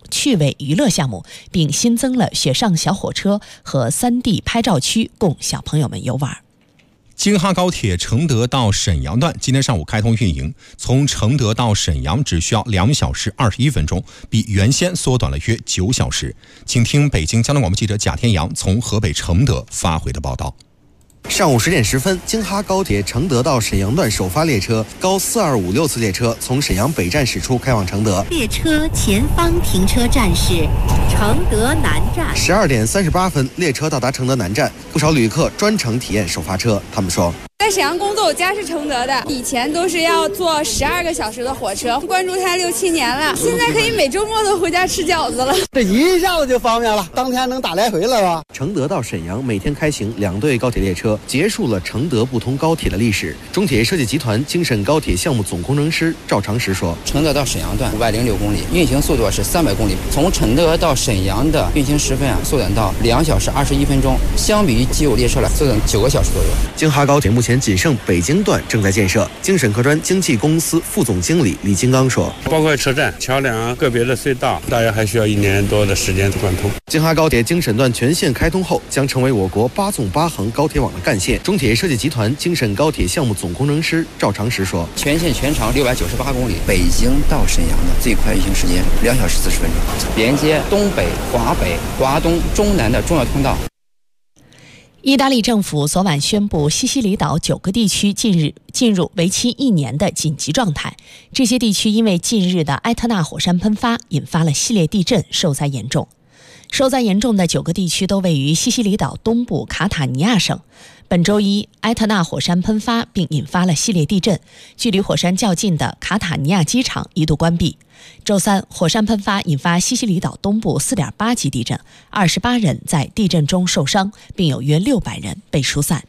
趣味娱乐项目，并新增了雪上小火车和3D 拍照区，供小朋友们游玩。 京哈高铁承德到沈阳段今天上午开通运营，从承德到沈阳只需要2小时21分钟，比原先缩短了约9小时。请听北京交通广播记者贾天阳从河北承德发回的报道。 上午10点10分，京哈高铁承德到沈阳段首发列车高4256次列车从沈阳北站驶出，开往承德。 列车前方停车站是承德南站。 12点38分，列车到达承德南站，不少旅客专程体验首发车。他们说， 在沈阳工作，我家是承德的，以前都是要坐12个小时的火车，关注它6、7年了，现在可以每周末都回家吃饺子了。 这一下子就方便了，当天能打来回了吧？ 承德到沈阳每天开行2对高铁列车，结束了承德不通高铁的历史。中铁设计集团京沈高铁项目总工程师赵长实说， 承德到沈阳段506公里，运行速度是300公里，从承德到沈阳的运行时分缩短到2小时21分钟，相比于既有列车来缩短9个小时左右。 京哈高铁目前仅剩北京段正在建设。京沈客专经纪公司副总经理李金刚说， 包括车站、桥梁、个别的隧道，大约还需要1年多的时间贯通。 京哈高铁京沈段全线开通后，将成为我国8纵8横高铁网的干线。中铁设计集团京沈高铁项目总工程师赵长实说， 全线全长698公里，北京到沈阳的最快运行时间2小时40分钟，连接东北、华北、华东、中南的重要通道。 意大利政府昨晚宣布，西西里岛9个地区近日进入为期1年的紧急状态。这些地区因为近日的埃特纳火山喷发引发了系列地震，受灾严重。受灾严重的9个地区都位于西西里岛东部卡塔尼亚省。本周一，埃特纳火山喷发并引发了系列地震，距离火山较近的卡塔尼亚机场一度关闭。周三，火山喷发引发西西里岛东部4.8级地震，28人在地震中受伤，并有约600人被疏散。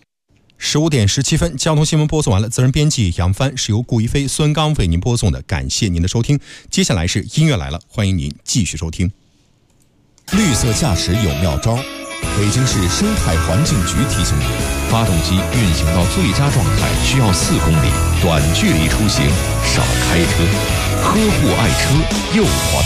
15点17分，交通新闻播送完了。责任编辑杨帆，是由顾一飞、孙刚为您播送的。感谢您的收听。接下来是音乐来了，欢迎您继续收听。 绿色驾驶有妙招。北京市生态环境局提醒您，发动机运行到最佳状态需要4公里，短距离出行少开车，呵护爱车又环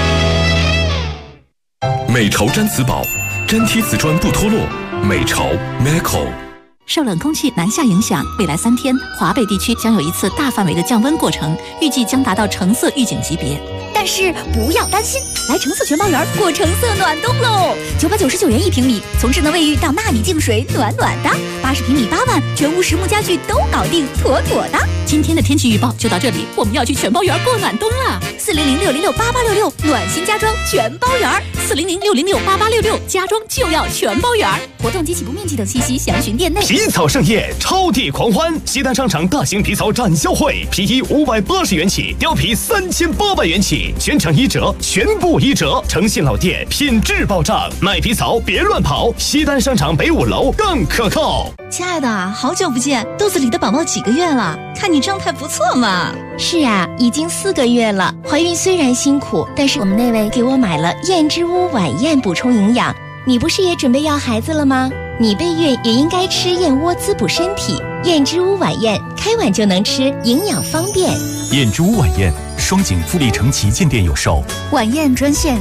保。 美潮毡瓷宝，粘贴瓷砖不脱落。美潮 Meco。 受冷空气南下影响，未来3天，华北地区将有一次大范围的降温过程，预计将达到橙色预警级别。 但是不要担心，来橙色全包园过橙色暖冬喽！999元1平米，从智能卫浴到纳米净水，暖暖的。80平米8万，全屋实木家具都搞定，妥妥的。 今天的天气预报就到这里，我们要去全包园过暖冬了。 400-606-8866，暖心家装全包园。 400-606-8866，家装就要全包园。 活动及起步面积等信息详询店内。 皮草盛宴，超地狂欢！西单商场大型皮草展销会，皮衣580元起，貂皮3800元起，全场1折，全部1折，诚信老店，品质保障。卖皮草别乱跑，西单商场北5楼更可靠。 亲爱的，好久不见，肚子里的宝宝几个月了？看你状态不错嘛。 是啊，已经4个月了。怀孕虽然辛苦，但是我们那位给我买了燕之屋晚宴补充营养。你不是也准备要孩子了吗？你备孕也应该吃燕窝滋补身体。燕之屋晚宴，开碗就能吃，营养方便。 燕之屋晚宴，双井富力城旗舰店有售。 晚宴专线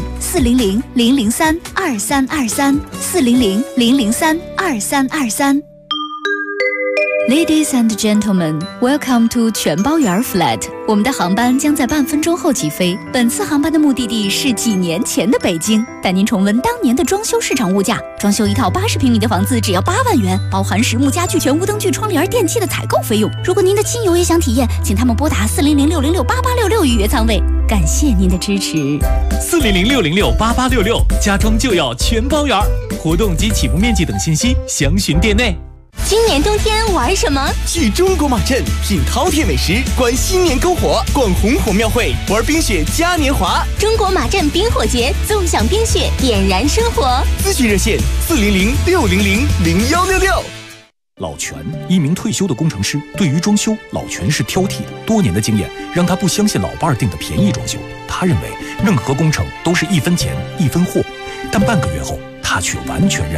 400-003-2323 400-003-2323。Ladies and gentlemen, welcome to 全包园 flat。我们的航班将在半分钟后起飞。本次航班的目的地是几年前的北京，带您重温当年的装修市场物价。装修一套80平米的房子只要8万元，包含实木家具、全屋灯具、窗帘、电器的采购费用。如果您的亲友也想体验，请他们拨打400-606-8866预约舱位。感谢您的支持。 400-606-8866，家装就要全包园。活动及起步面积等信息详询店内。 今年冬天玩什么？ 去中国马镇品饕餮美食，观新年篝火，逛红火庙会，玩冰雪嘉年华。 中国马镇冰火节，纵享冰雪，点燃生活。 咨询热线400-600-0166。 老全，一名退休的工程师，对于装修，老全是挑剔的。多年的经验让他不相信老伴儿订的便宜装修，他认为任何工程都是1分钱1分货，但半个月后，他却完全认可。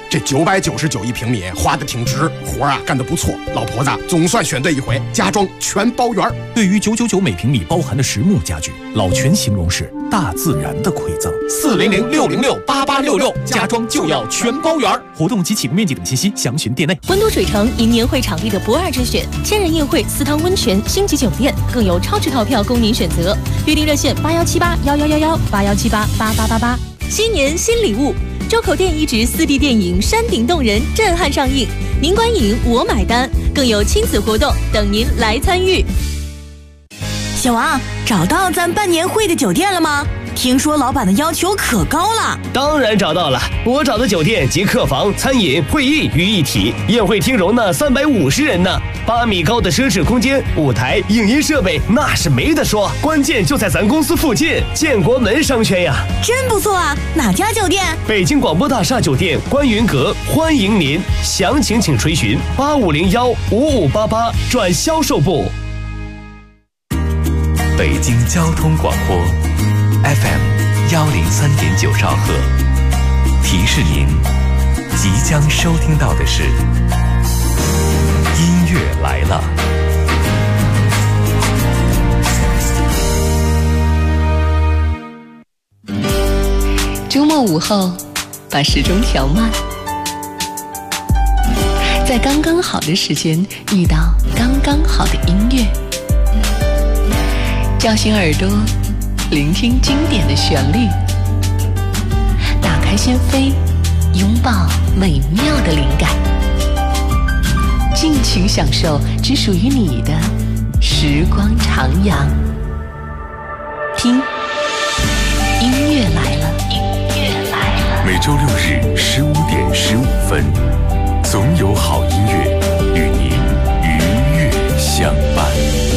这999一平米花的挺值，活啊干得不错，老婆子总算选对一回，家装全包圆。 对于999每平米包含的实木家具，老全形容是大自然的馈赠。 400-606-8866，家装就要全包圆。 活动及启动面积等信息详询店内。 温都水城迎年会场地的不二之选，千人宴会、4汤温泉、星级酒店，更有超值套票供您选择。预订热线81781111，81788888。新年新礼物，周口店一直4D 电影《山顶洞人》震撼上映，您观影我买单，更有亲子活动等您来参与。 小王，找到咱办年会的酒店了吗？听说老板的要求可高了。 当然找到了，我找的酒店集客房、餐饮、会议于一体，宴会厅容纳350人呢，8米高的奢侈空间，舞台、影音设备那是没得说，关键就在咱公司附近，建国门商圈呀。 真不错啊，哪家酒店？ 北京广播大厦酒店观云阁，欢迎您，详情请垂询8501-5588转销售部。 北京交通广播 FM103.9兆赫，提示您即将收听到的是音乐来了。 周末午后，把时钟调慢，在刚刚好的时间遇到刚刚好的音乐，叫醒耳朵，聆听经典的旋律，打开心扉，拥抱美妙的灵感，尽情享受只属于你的时光徜徉。听，音乐来了，音乐来了。 每周6日15点15分，总有好音乐与您愉悦相伴。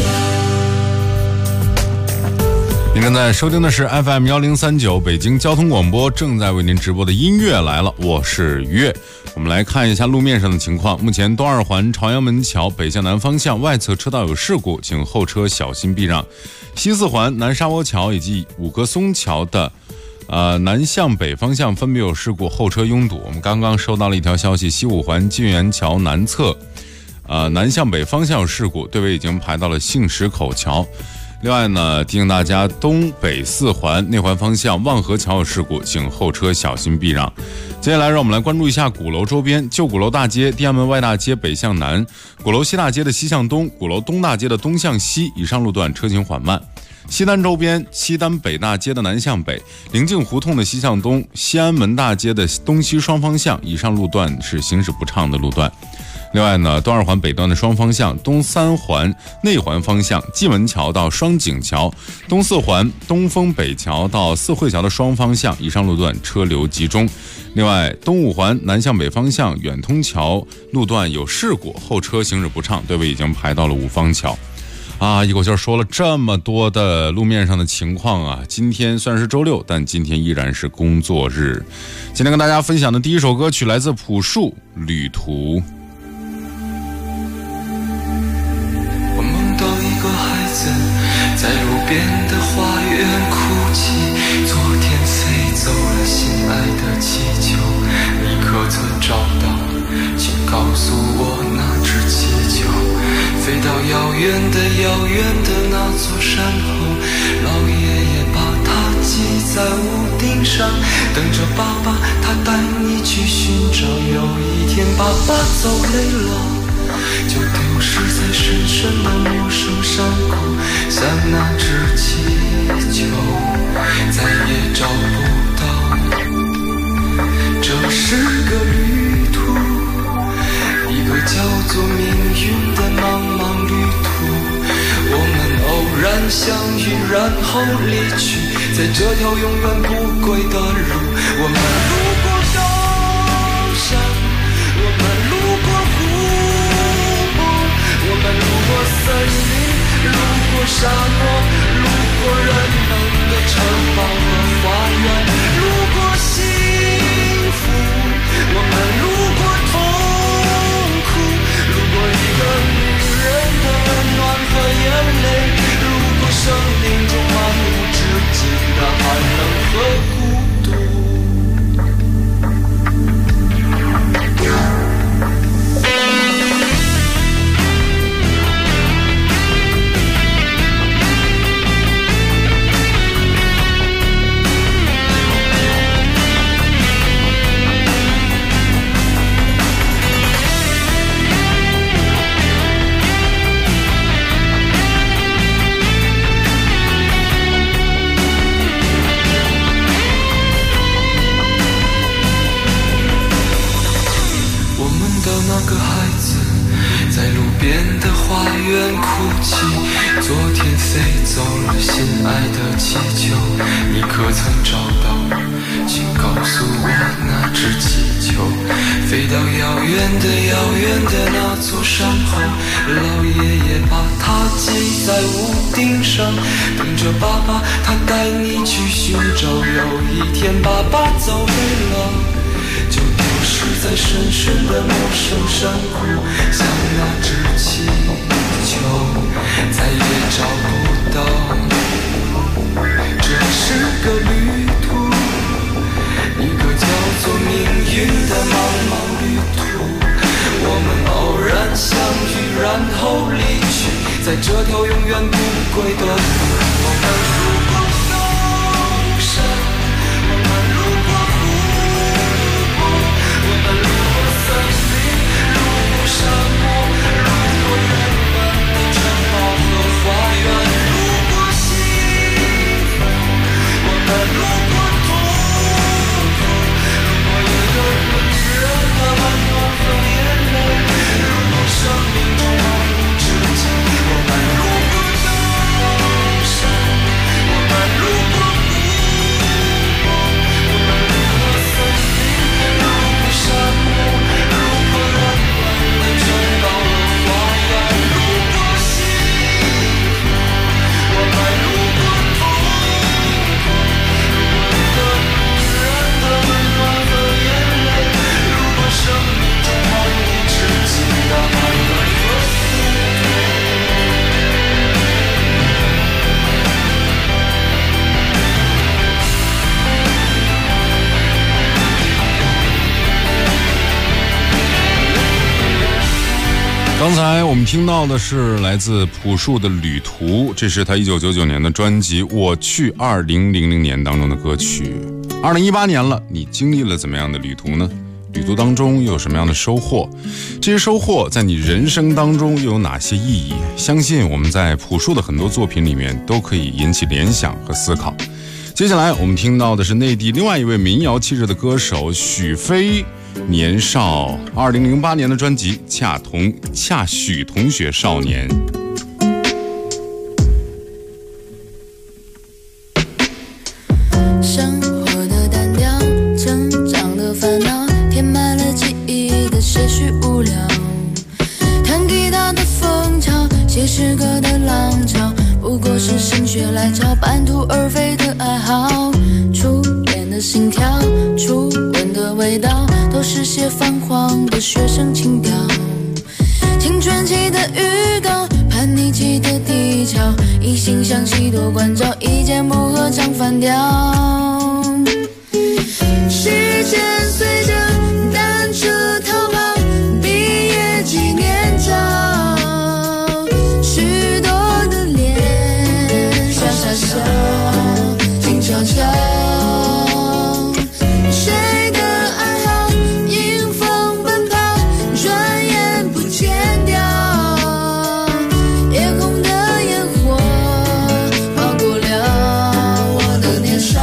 您正在收听的是 FM1039 北京交通广播正在为您直播的音乐来了，我是于越。我们来看一下路面上的情况。目前东二环朝阳门桥北向南方向外侧车道有事故，请后车小心避让。西四环南沙窝桥以及五棵松桥的南向北方向分别有事故，后车拥堵。我们刚刚收到了一条消息，西五环金源桥南侧南向北方向有事故，队尾已经排到了杏石口桥。另外呢，提醒大家，东北四环内环方向望河桥有事故，请后车小心避让。接下来让我们来关注一下鼓楼周边，旧鼓楼大街、地安门外大街北向南，鼓楼西大街的西向东，鼓楼东大街的东向西，以上路段车行缓慢。西单周边，西单北大街的南向北，临近胡同的西向东，西安门大街的东西双方向，以上路段是行驶不畅的路段。另外呢，东二环北端的双方向，东三环内环方向，蓟门桥到双井桥，东四环东风北桥到四惠桥的双方向，以上路段车流集中。另外，东五环南向北方向远通桥路段有事故，后车行驶不畅，队尾已经排到了五方桥。一口气说了这么多的路面上的情况啊！今天虽然是周六，但今天依然是工作日。今天跟大家分享的第一首歌曲来自朴树，《旅途》。 我梦到一个孩子在路边的花园哭泣，昨天飞走了心爱的气球，你可曾找到？请告诉我那只气球飞到遥远的那座山后，老爷爷把它系在屋顶上，等着爸爸他带你去寻找。有一天爸爸走累了，就丢失在深深的陌生山谷，像那只气球再也找不到。这是个旅途，一个叫做命运的茫茫旅途，我们偶然相遇，然后离去，在这条永远不归的路。我们路过高山，我们路过湖泊，我们路过森林，路过沙漠，路过人们的城堡和花园，路过幸福，我们路过痛苦，路过一个女人的温暖和眼泪，路过生命中漫无止境的寒冷和孤独。 心爱的气球，你可曾找到？请告诉我那只气球飞到遥远的遥远的那座山后，老爷爷把它系在屋顶上，等着爸爸他带你去寻找。有一天爸爸走累了，就丢失在深深的陌生山谷，像那只气球再也找不到。这是个旅途，一个叫做命运的茫茫旅途，我们偶然相遇，然后离去，在这条永远不归的路。我们路过高山，我们路过湖泊，我们路过森林，路过沙漠，路过人们的城堡和花园，路过幸福，我们路过痛苦，路过一个温热的温暖和眼泪，路过生命中毫无止境。我们路过高山，我们路过湖泊，我们路过森林，路过沙漠，路过人们的城堡和花园，路过幸福，我们路过痛苦，路过一个路人的温暖和眼泪，路过生命中毫无止境的爱和刚才我们听到的是来自朴树的《旅途》，这是他1999年的专辑《我去2000年》当中的歌曲。2018年了，你经历了怎么样的旅途呢？旅途当中又有什么样的收获？这些收获在你人生当中又有哪些意义？相信我们在朴树的很多作品里面都可以引起联想和思考。接下来我们听到的是内地另外一位民谣气质的歌手许飞年少2008年的专辑《恰许同学少年》。 生活的单调，成长的烦恼，填满了记忆的些许无聊。弹吉他的风潮，写诗歌的浪潮，不过是心血来潮，半途而废的爱好。初恋的心跳，初吻的味道，都是些泛黄的学生情调。青春期的预告，叛逆期的低潮，一心向西多关照，一见不合唱反调。时间随着单车逃跑，毕业纪念照，许多的脸傻傻笑，静悄悄。谁的爱好迎风奔跑，转眼不见掉。夜空的烟火划过了我的年少。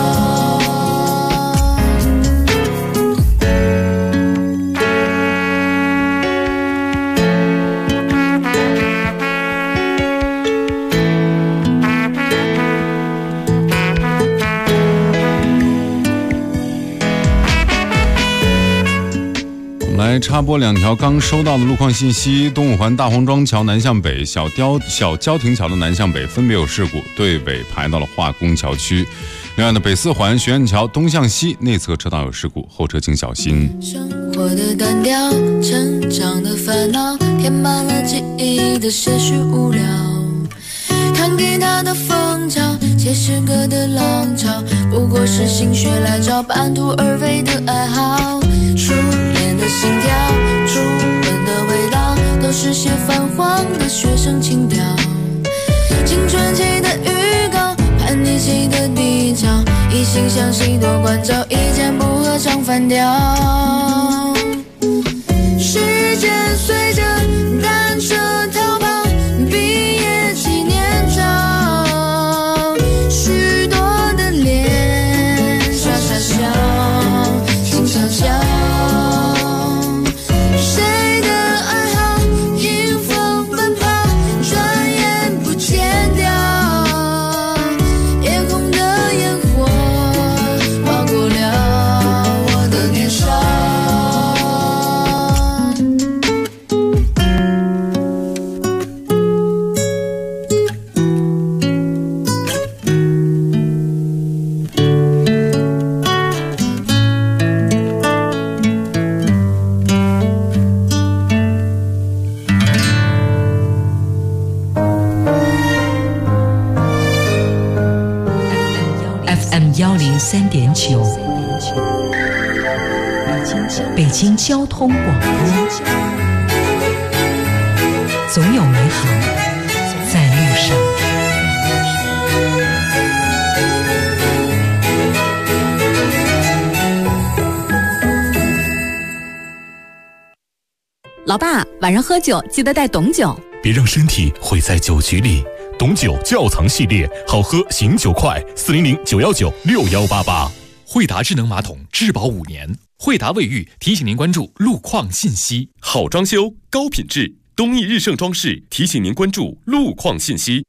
来插播两条刚收到的路况信息：东五环大黄庄桥南向北、小交亭桥的南向北分别有事故，队尾排到了化工桥区。另外呢，北四环学院桥东向西内侧车道有事故，后车请小心。 生活的单调，成长的烦恼，填满了记忆的些许无聊。弹吉他的风潮，写诗歌的浪潮，不过是心血来潮，半途而废的爱好。初恋的心跳，初吻的味道，都是些泛黄的学生情调。青春期的预告，叛逆期的低潮，一心向西多关照，一见不合唱反调。时间随着单车逃跑，毕业纪念照，许多的脸傻傻笑，静悄悄。谁的爱好迎风奔跑，转眼不见掉。 93.9，北京交通广播，总有美好在路上。 老爸，晚上喝酒记得带董酒， 别让身体毁在酒局里。董酒窖藏系列，好喝醒酒快，400-919-6188。 惠达智能马桶质保5年。惠达卫浴提醒您关注路况信息。 好装修，高品质，东义日盛装饰提醒您关注路况信息。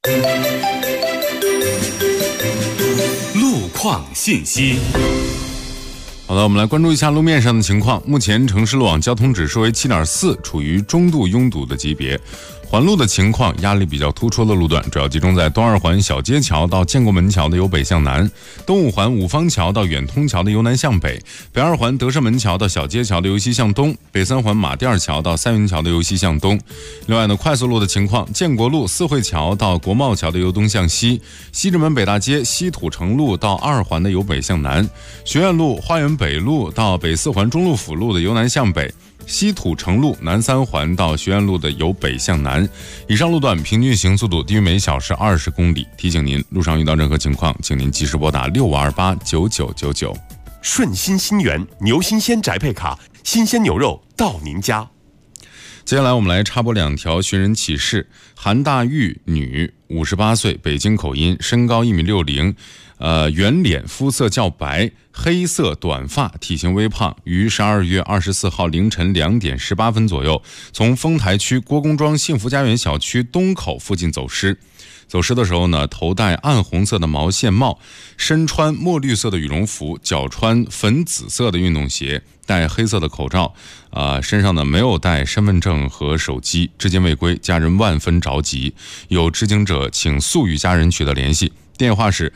路况信息。 好的，我们来关注一下路面上的情况。目前城市路网交通指数为7.4，处于中度拥堵的级别。环路的情况，压力比较突出的路段主要集中在东二环小街桥到建国门桥的由北向南，东五环五方桥到远通桥的由南向北，北二环德胜门桥到小街桥的由西向东，北三环马甸桥到三元桥的由西向东。另外呢，快速路的情况，建国路四惠桥到国贸桥的由东向西，西直门北大街西土城路到二环的由北向南，学院路花园北路到北四环中路辅路的由南向北，西土城路南三环到学院路的由北向南。以上路段平均行速度低于每小时20公里。提醒您，路上遇到任何情况，请您及时拨打65289999。 顺心新源牛新鲜宅配卡，新鲜牛肉到您家。 接下来我们来插播2条寻人启事。韩大玉，女，58岁，北京口音，身高1.60米，圆脸，肤色较白，黑色短发，体型微胖，于12月24号凌晨2点18分左右，从丰台区郭公庄幸福家园小区东口附近走失。走失的时候呢，头戴暗红色的毛线帽，身穿墨绿色的羽绒服，脚穿粉紫色的运动鞋，戴黑色的口罩，身上呢没有带身份证和手机，至今未归，家人万分着急，有知情者请速与家人取得联系，电话是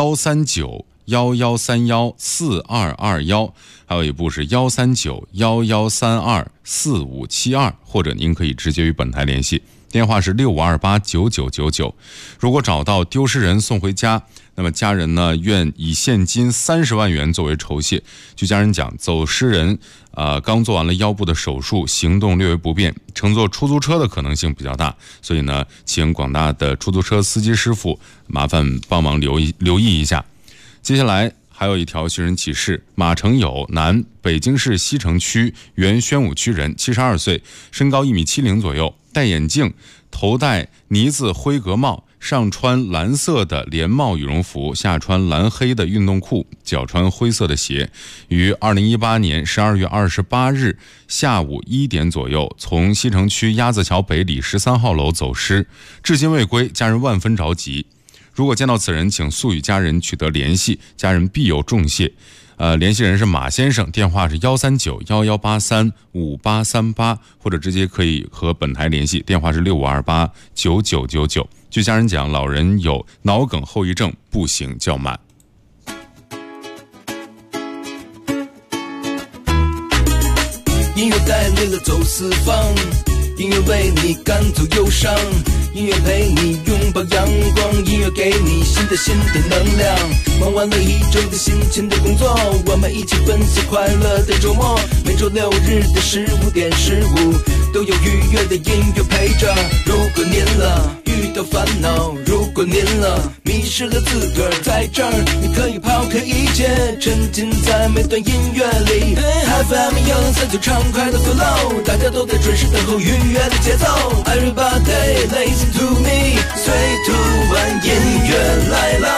13911314221，还有一部是13911324572，或者您可以直接与本台联系。电话是65289999。如果找到丢失人送回家，那么家人呢愿以现金30万元作为酬谢。据家人讲，走失人刚做完了腰部的手术，行动略为不便，乘坐出租车的可能性比较大，所以呢，请广大的出租车司机师傅麻烦帮忙留意一下。接下来还有一条寻人启事，马成友，男，北京市西城区原宣武区人，72岁，身高1.70米左右，戴眼镜，头戴呢子灰格帽，上穿蓝色的连帽羽绒服，下穿蓝黑的运动裤，脚穿灰色的鞋，于2018年12月28日下午1点左右，从西城区鸭子桥北里13号楼走失，至今未归，家人万分着急。如果见到此人，请速与家人取得联系，家人必有重谢。联系人是马先生，电话是13911835838，或者直接可以和本台联系，电话是65289999。据家人讲，老人有脑梗后遗症，步行较慢。 音乐带领了走四方，音乐为你赶走忧伤，音乐陪你拥抱阳光，音乐给你新的能量。忙完了一周的辛勤的工作，我们一起分享快乐的周末。每周6日的15点15，都有愉悦的音乐陪着。如果您遇到烦恼，如果您迷失了自个儿，在这儿你可以抛开一切，沉浸在每段音乐里。FM 103就畅快的 flow， 大家都在准时等候愉悦的节奏。Everybody listen to me， 最突然音乐来了。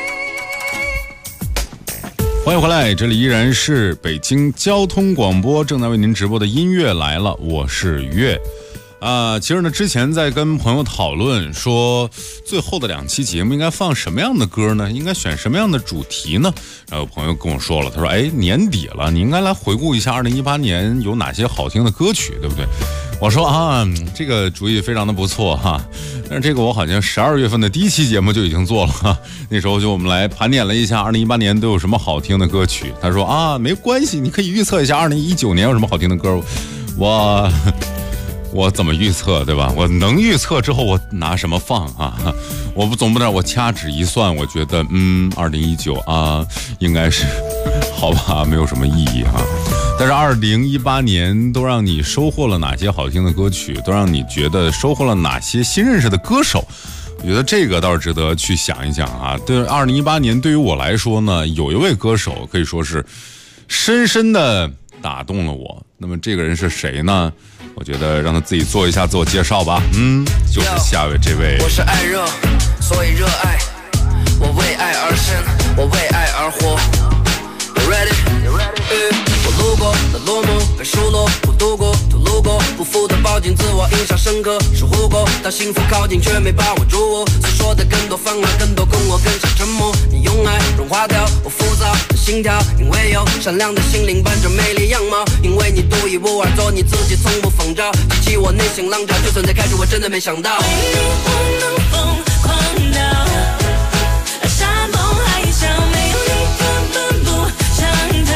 欢迎回来，这里依然是北京交通广播正在为您直播的音乐来了，我是月。其实呢，之前在跟朋友讨论说，最后的2期节目应该放什么样的歌呢？应该选什么样的主题呢？然后有朋友跟我说了，他说：“年底了，你应该来回顾一下2018年有哪些好听的歌曲，对不对？”我说这个主意非常的不错哈，但是这个我好像12月份的第1期节目就已经做了哈，那时候我们来盘点了一下2018年都有什么好听的歌曲。他说没关系，你可以预测一下2019年有什么好听的歌。 我怎么预测，对吧？我能预测之后我拿什么放啊？我总不能我掐指一算，我觉得2019啊应该是好吧，没有什么意义啊。但是2018年都让你收获了哪些好听的歌曲，都让你觉得收获了哪些新认识的歌手，我觉得这个倒是值得去想一想啊。对，2018年对于我来说呢，有一位歌手可以说是深深的打动了我。那么这个人是谁呢？我觉得让他自己做一下自我介绍吧。就是下位这位。 我是爱热，所以热爱，我为爱而生，我为爱而活。You ready？ 我路过的落寞被数落，不度过吐露过，不负的抱紧自我，印象深刻，守护过，当幸福靠近却没把握住我，所说的更多反而更多，跟我更像沉默。你用爱融化掉我浮躁的心跳，因为有善良的心灵伴着美丽样貌，因为你独一无二，做你自己，从不仿照，激起我内心浪潮，就算在开始我真的没想到，我能疯狂到山崩海啸，没有你根本不想逃。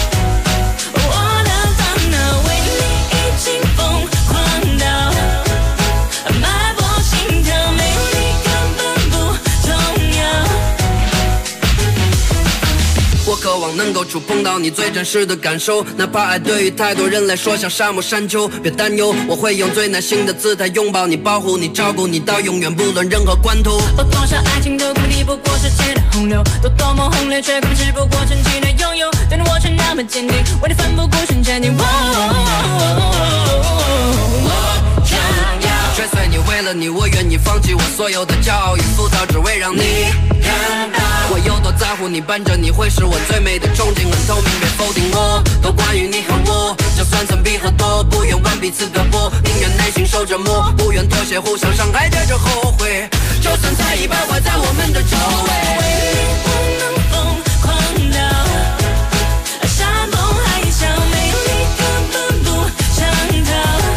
我渴望能够触碰到你最真实的感受，哪怕爱对于太多人来说像沙漠山丘，别担忧，我会用最耐心的姿态拥抱你，保护你，照顾你到永远，不论任何关头。我多少爱情的苦敌，不过是街的洪流，都多么轰烈，却不只不过曾经的拥有，对你我却那么坚定，为你奋不顾身前进。我想要追随你，为了你，我愿意放弃我所有的骄傲与浮躁，只为让你看到我有多在乎你，伴着你会是我最美的憧憬，很透明，别否定我，都关于你和我，就算曾比和多，不愿挽彼此胳膊，宁愿内心受折磨，不愿妥协，互相伤害，接着后悔，就算再一败坏在我们的周围，我能疯狂到山崩海啸，没有你根本不想逃。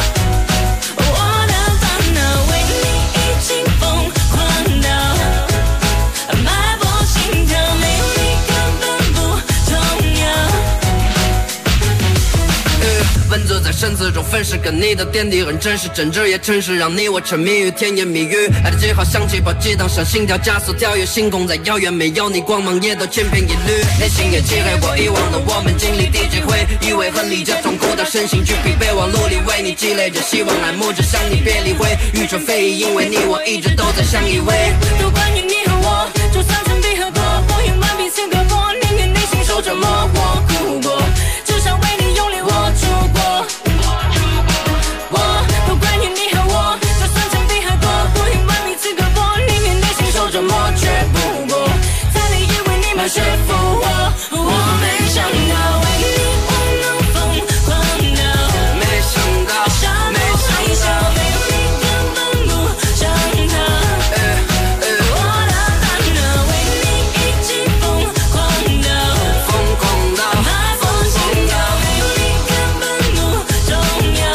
文字在生字中分饰，跟你的点滴很真实，真挚也诚实，让你我沉迷于甜言蜜语。爱的记号像气泡激荡，像心跳加速跳跃，星空在遥远，没有你光芒也都千篇一律。内心也漆黑过，遗忘了我们经历的机会，以为很理解痛苦到身心俱疲，备忘录里为你积累着希望，爱慕着想你别理会，宇宙非议，因为你我一直都在相依偎。都关于你和我，就算曾比和多，不愿挽彼此胳膊，宁愿内心受折磨，我哭过，至少为你用力握住过。都关于你和我，就算曾比和多，不愿挽彼此胳膊，宁愿内心受折磨，却不过在你以为你满是复活，我没想到为你我能疯狂到，没想到，没想到，没有你根本不想逃。我的烦恼为你一起疯狂到，疯狂到，疯狂到，没有你根本不重要。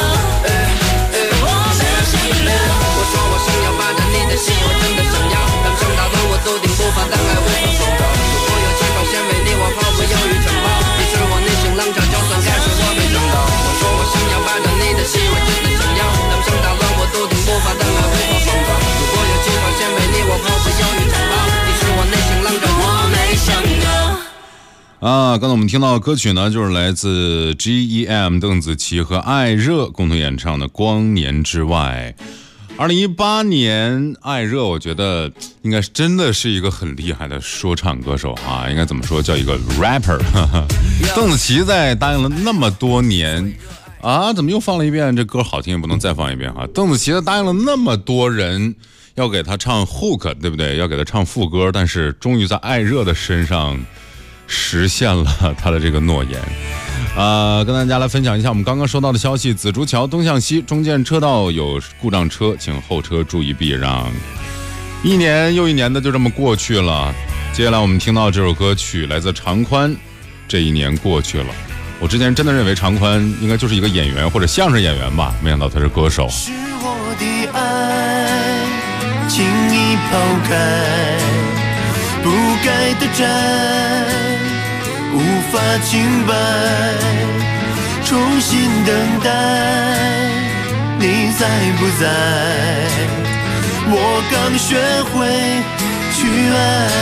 我说我想要霸占你的心，我真的想要，当想打断我笃定步伐，但爱无法收到。如果有气泡先为你，我毫不犹豫承包，你是我内心浪潮，就算开始我没想到。我说我想要霸占你的心，我真的想要，当想打乱我笃定步伐，但爱无法收到。如果有气泡先为你，我毫不犹豫承包，你是我内心浪潮，我没想到。 刚才我们听到的歌曲呢，就是来自 GEM 邓紫棋和艾热共同演唱的《光年之外》。2018年，艾热我觉得应该是真的是一个很厉害的说唱歌手啊，应该怎么说，叫一个 rapper。邓紫棋在答应了那么多年啊，怎么又放了一遍？这歌好听也不能再放一遍哈。邓紫棋答应了那么多人要给她唱 hook， 对不对？要给她唱副歌，但是终于在艾热的身上实现了他的这个诺言。跟大家来分享一下我们刚刚收到的消息，紫竹桥东向西中间车道有故障车，请后车注意避让。一年又一年的就这么过去了，接下来我们听到这首歌曲来自常宽，这一年过去了。我之前真的认为常宽应该就是一个演员或者相声演员吧，没想到他是歌手。 是我的爱轻易抛开，不该的债无法清白，重新等待， 你在不在？我刚学会去爱。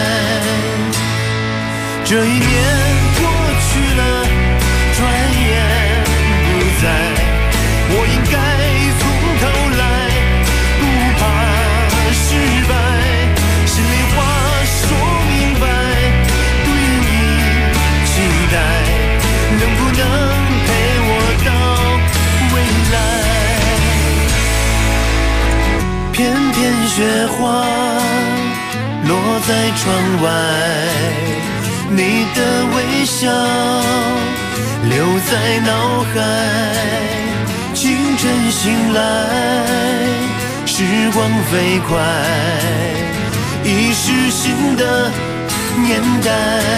这一年过去了，转眼不在。我应该从头来，不怕失败。心里话说明白，对你期待，能不能陪我到未来？片片雪花落在窗外，你的微笑留在脑海。清晨醒来，时光飞快，已是新的年代。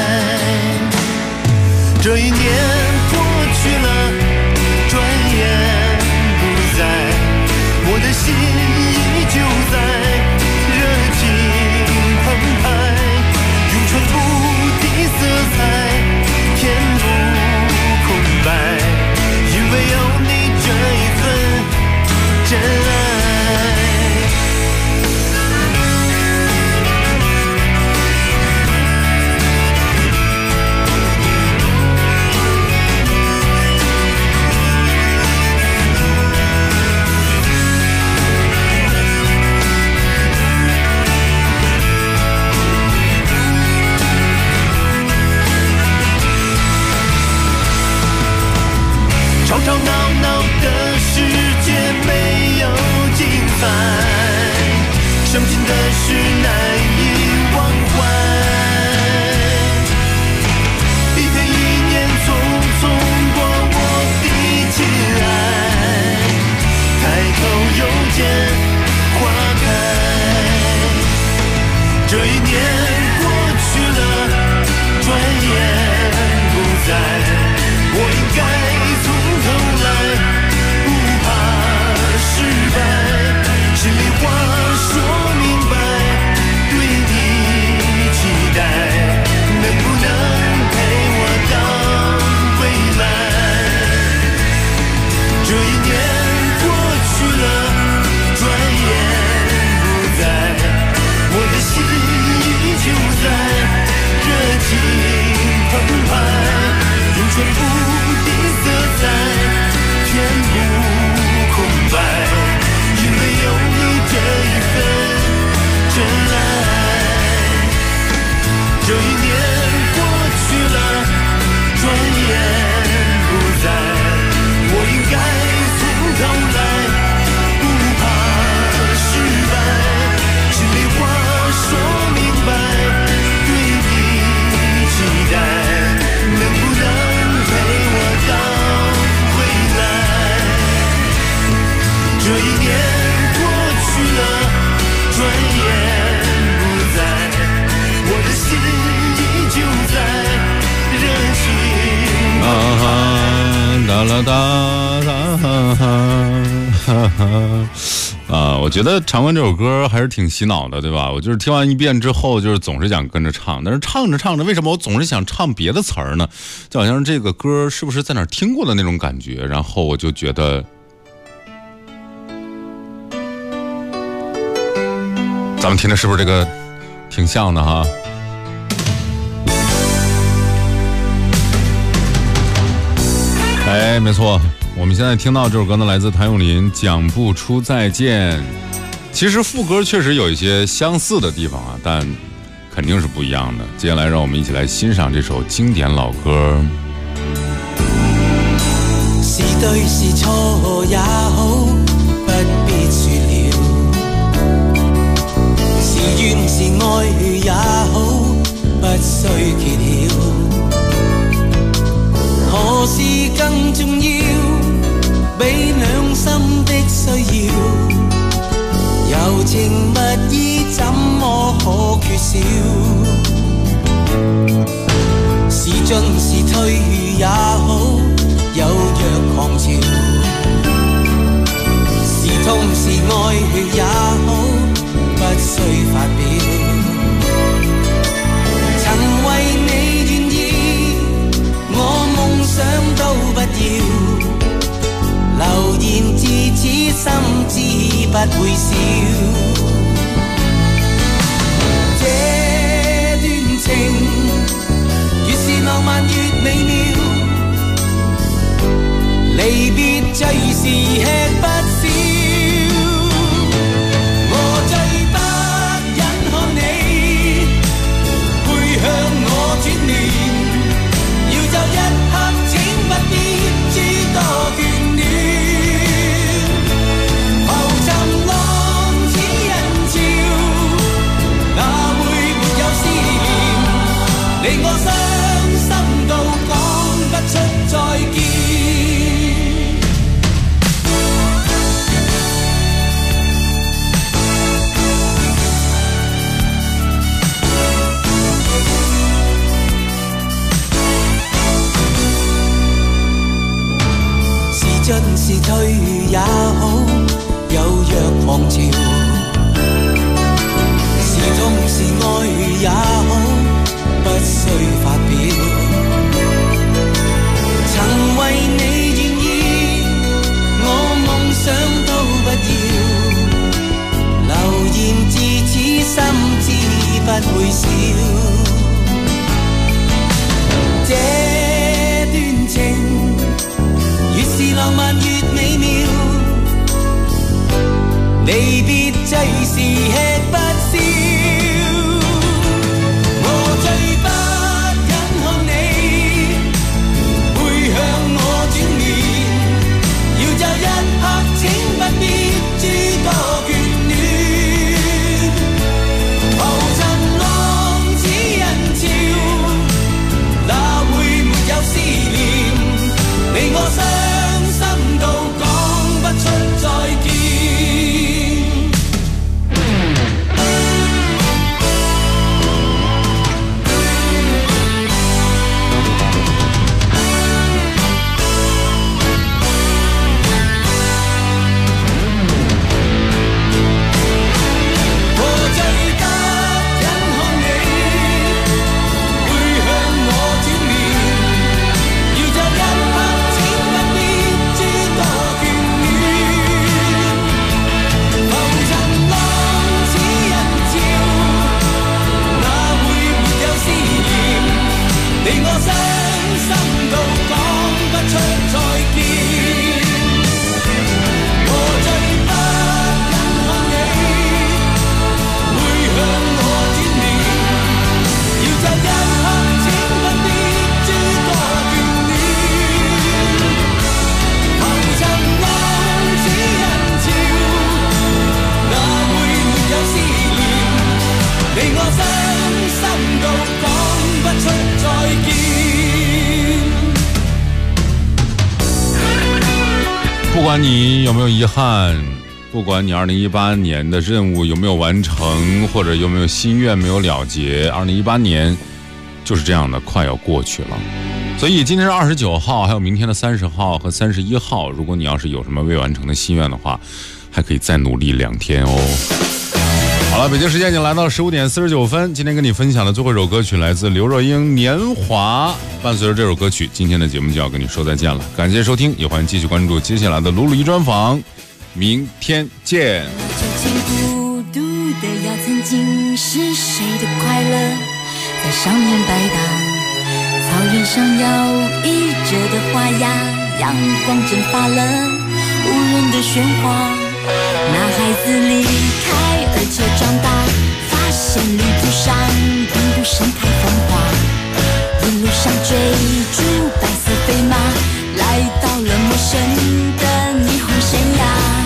这一年过去了，转眼不在，我的心依旧在，热情澎湃，涌出不敌色彩，天不空白，因为有你这一份真爱。吵吵闹闹的世界没有精彩，伤心的事难以忘怀。一天一年匆匆过我的亲爱，抬头又见花开。这一年过去了，转眼不在，我应该从头来，不怕失败，心里话说明白，对你期待，能不能陪我到未来？这一年过去了，转眼不在，我的心依旧在，热情澎湃，涌泉不敌色彩，天不空白，因为有你这一份真爱。这一年过去了，转眼不在，我应该从头来，不怕失败，心里话说明白，对你期待，能不能陪我到未来？这一年过去了，转眼不在，我的心依旧在，热情哒啦哒哒我觉得唱完这首歌还是挺洗脑的，对吧？我就是听完一遍之后，就是总是想跟着唱，但是唱着唱着，为什么我总是想唱别的词儿呢？就好像这个歌是不是在哪儿听过的那种感觉，然后我就觉得咱们听的是不是这个挺像的哈？哎，没错，我们现在听到这首歌呢，来自谭咏麟《讲不出再见》。其实副歌确实有一些相似的地方啊，但肯定是不一样的。接下来让我们一起来欣赏这首经典老歌。 是對是錯也好，不必說了。是怨是愛也好，不需揭曉。何事更重要？比兩心的需要，柔情蜜意怎麼可缺少？是進是退也好，有若狂潮。是痛是愛也好，不需發表。曾為你願意，我夢想都不要。流言自此心知不會少。這段情越是浪漫越美妙，離別最是吃不消。我最不忍看你背向我轉面，要走一刻請不必諸多眷戀。浮沉浪似人潮，哪會沒有思念？令我傷心到講不出再見。是進是退也好，有若狂潮。是痛是愛也好，不需發表。曾為你願意，我夢想都不要。流言自此心知不會少。這段情越是浪漫越美妙，離別最是吃不消。我最不忍看你背向我轉面，要走一刻請不必諸多眷戀。浮沉浪似人潮，哪會沒有思念？令我傷心到講不出再見。令我傷心到講不出再見。我最不忍看你背向我轉面，要走一刻請不必諸多眷戀。浮沉浪似人潮，哪會沒有思念？令我傷心到講不出再見。 不管你有没有遗憾，不管你2018年的任务有没有完成，或者有没有心愿没有了结，2018年就是这样的，快要过去了。所以今天是29号，还有明天的30号和31号，如果你要是有什么未完成的心愿的话，还可以再努力2天哦。好了，北京时间已经来到15点49分，今天跟你分享的最后一首歌曲来自刘若英《年华》。伴随着这首歌曲，今天的节目就要跟你说再见了，感谢收听，也欢迎继续关注接下来的鲁鲁一专访，明天见。 孤独的要曾经是谁的快乐，在上面摆荡，草原上摇曳着的花呀，阳光蒸发了无人的喧哗。那孩子离开而且长大，发现旅途上并不盛开风花，一路上追逐白色飞马，来到了陌生的霓虹生涯。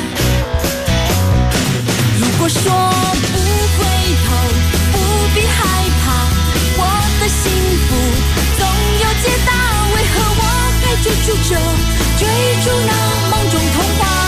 如果说不回头，不必害怕，我的幸福总有解答，为何我还追逐着，追逐那梦中童话。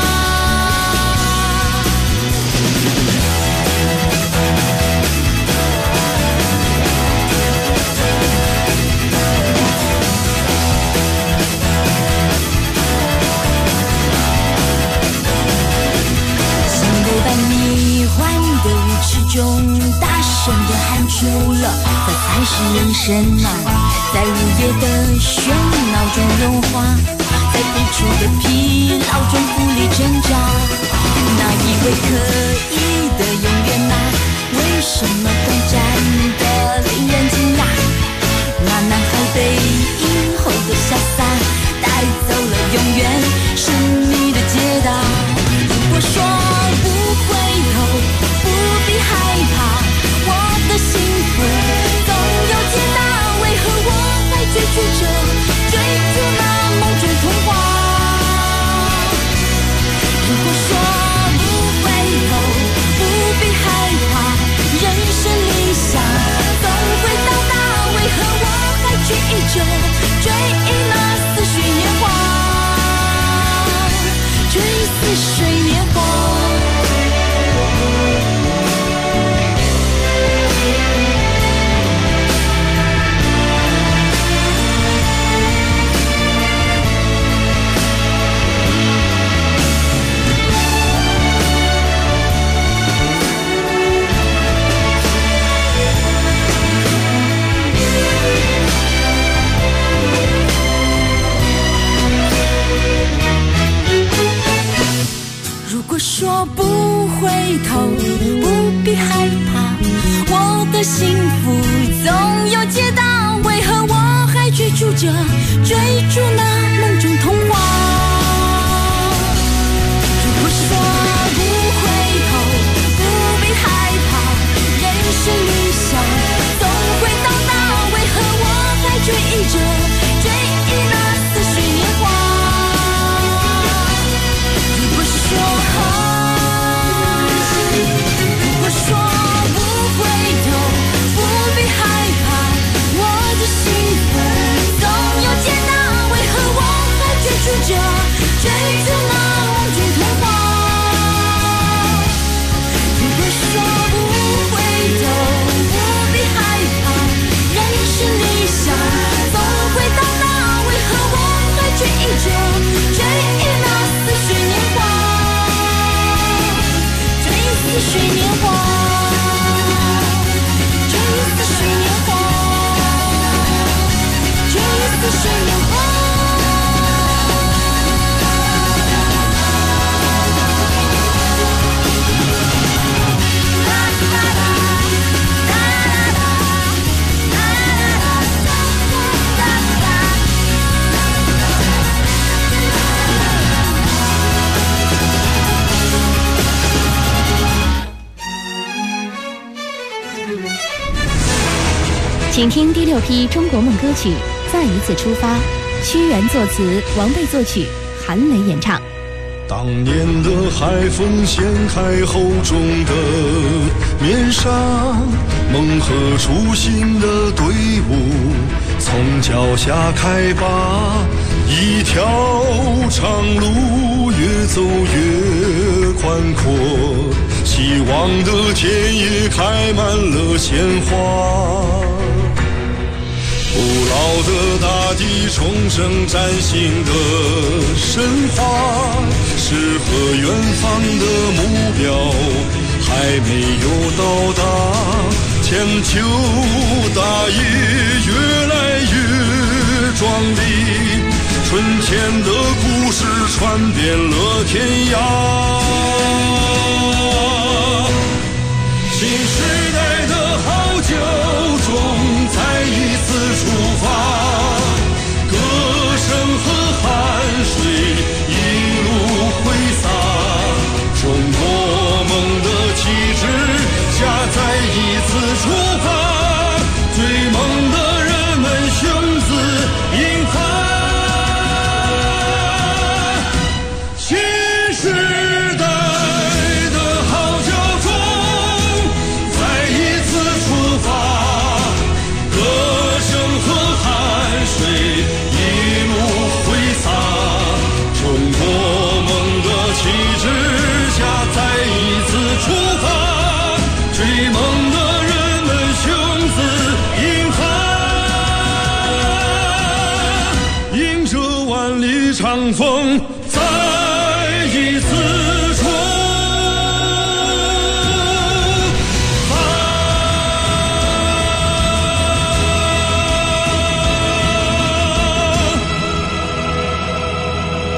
中大声地喊出了，这才是人生啊！在午夜的喧闹中融化，在日出的疲劳中无力挣扎。那以为可以的永远啊，为什么短暂的令人惊讶？那男孩背影后的潇洒，带走了永远是你的解答。如果说不回头，不必害怕，我的幸福总有解答。为何我还追逐着，追逐那梦中童话？如果说不回头，不必害怕，人生理想总会到达。为何我还追着，追忆那似水年华，追似水年华。如果说不回头，不必害怕，我的幸福总有解答。为何我还追逐着，追逐那梦中童话？如果说不回头，不必害怕，人生理想总会到达。为何我还追着，追忆那似水年华？如果说不回头，不必害怕，我的幸福总有解答。为何我还追逐着，追逐那梦中童话？如果说不回头，不必害怕，人生理想总会到达。为何我还追着，追忆那似水年华？追似水年华，追似水年华，追似水年华。 请听第6批中国梦歌曲《再一次出发》，屈原作词，王贝作曲，韩磊演唱。 当年的海风掀开厚重的面纱，梦和初心的队伍从脚下开拔，一条长路越走越宽阔，希望的田野开满了鲜花。古老的大地重生崭新的神话，诗和远方的目标还没有到达，千秋大业越来越壮丽，春天的故事传遍了天涯。新时代的好酒中再一次出发，歌声和汗水一路挥洒，中国梦的旗帜下再一次出发，追梦的人们雄姿英发。新时代的号角中再一次出发，歌声和汗水一路挥洒，中国梦的旗帜下再一次出发，追梦的人们雄姿英发，迎着万里长风再一次出发。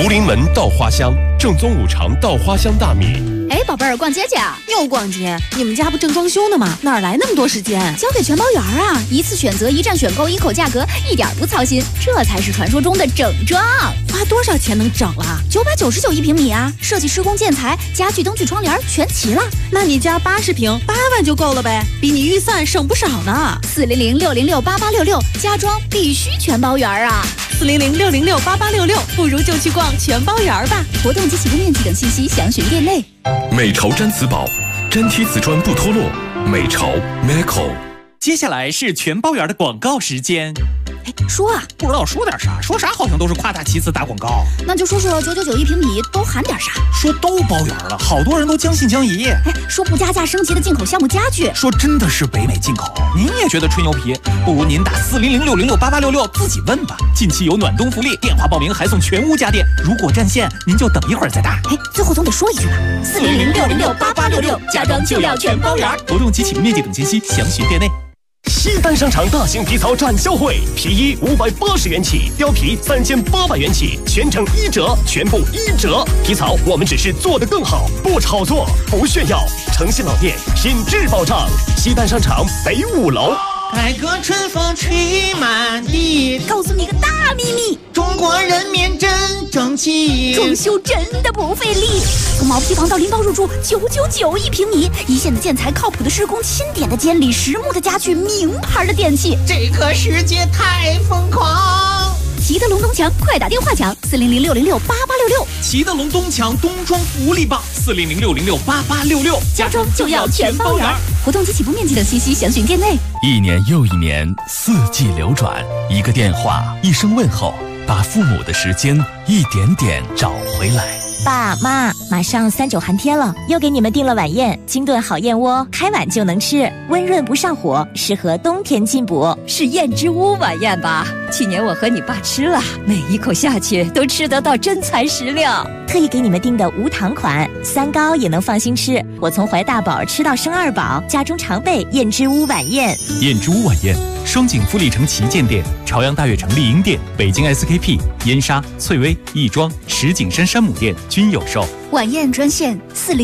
临门稻花香，正宗五常稻花香大米。 哎，宝贝儿，逛街去啊？ 又逛街？你们家不正装修呢吗？哪来那么多时间？ 交给全包园啊！一次选择，一站选购，一口价格，一点不操心，这才是传说中的整装。 花多少钱能整了 ？999一平米啊！设计、施工、建材、家具、灯具、窗帘全齐了。 那你家80平，8万就够了呗，比你预算省不少呢。 400-606-8866，家装必须全包园啊 ！400-606-8866，不如就去逛全包园吧。 活动及起步面积等信息详询店内。 美潮毡瓷宝，粘贴瓷砖不脱落。美潮 Meco。 接下来是全包园的广告时间。 说啊， 不知道说点啥，说啥好像都是夸大其词打广告。 那就说说999一平米都含点啥？ 说都包圆了，好多人都将信将疑。 说不加价升级的进口项目家具， 说真的是北美进口。您也觉得吹牛皮？不如您打400-606-8866自己问吧。近期有暖冬福利，电话报名还送全屋家电。如果占线，您就等一会儿再打。 最后总得说一句吧，400-606-8866，家装就要全包圆。 活动及起步面积等信息详询店内。 西单商场大型皮草展销会，皮衣580元起，貂皮3800元起，全程1折，全部1折。皮草我们只是做得更好，不炒作，不炫耀。诚信老店，品质保障。西单商场北5楼。 改革春风吹满地， 告诉你个大秘密， 中国人民真争气， 装修真的不费力。从毛坯房到拎包入住，999一平米，一线的建材，靠谱的施工，钦点的监理，实木的家具，名牌的电器， 这个世界太疯狂。 齐德龙东墙，快打电话抢400-606-8866。 齐德龙东墙冬装福利棒，400-606-8866， 家装就要全包圆。活动及起步面积等信息详询店内。 一年又一年，四季流转，一个电话，一声问候，把父母的时间一点点找回来。 爸妈，马上3-9寒天了，又给你们订了晚宴，清炖好燕窝，开碗就能吃，温润不上火，适合冬天进补。 是燕之屋晚宴吧？去年我和你爸吃了，每一口下去都吃得到真材实料。 特意给你们订的无糖款，3高也能放心吃。我从怀大宝吃到生2宝，家中常备燕之屋晚宴。 燕之屋晚宴，双井富力城旗舰店、朝阳大悦城丽婴店、北京 SKP、燕莎、翠微、亦庄、石景山山姆店均有售。 晚宴专线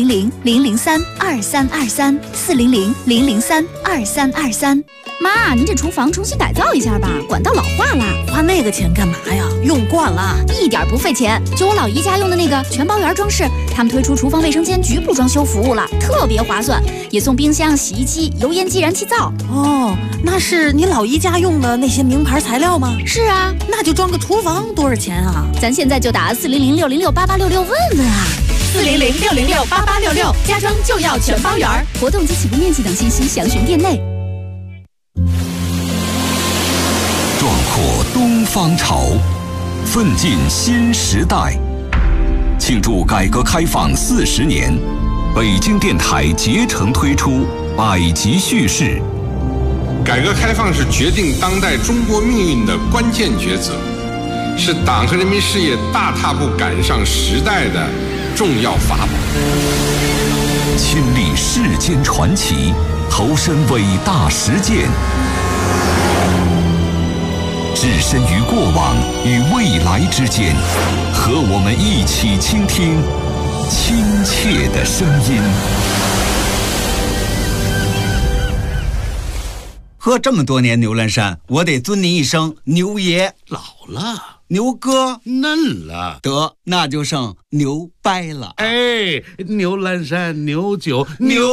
400-003-2323 400-003-2323。妈，您这厨房重新改造一下吧，管道老化了。 花那个钱干嘛呀？用惯了， 一点不费钱。就我老姨家用的那个全包圆装饰，他们推出厨房卫生间局部装修服务了，特别划算，也送冰箱、洗衣机、油烟机、燃气灶。 哦，那是你老姨家用的那些名牌材料吗？ 是啊， 那就装个厨房多少钱啊？ 咱现在就打400-606-8866问问啊。 400-606-8866，家装就要全包圆。 活动及起步面积等信息详询店内。 壮阔东方潮，奋进新时代。庆祝改革开放40年，北京电台竭诚推出百集叙事。 改革开放是决定当代中国命运的关键抉择，是党和人民事业大踏步赶上时代的重要法宝。 亲历世间传奇，投身伟大实践，置身于过往与未来之间，和我们一起倾听亲切的声音。 喝这么多年牛栏山，我得尊您一声牛爷。 老了， 牛哥嫩了， 得那就剩牛掰了。 哎，牛栏山牛酒牛。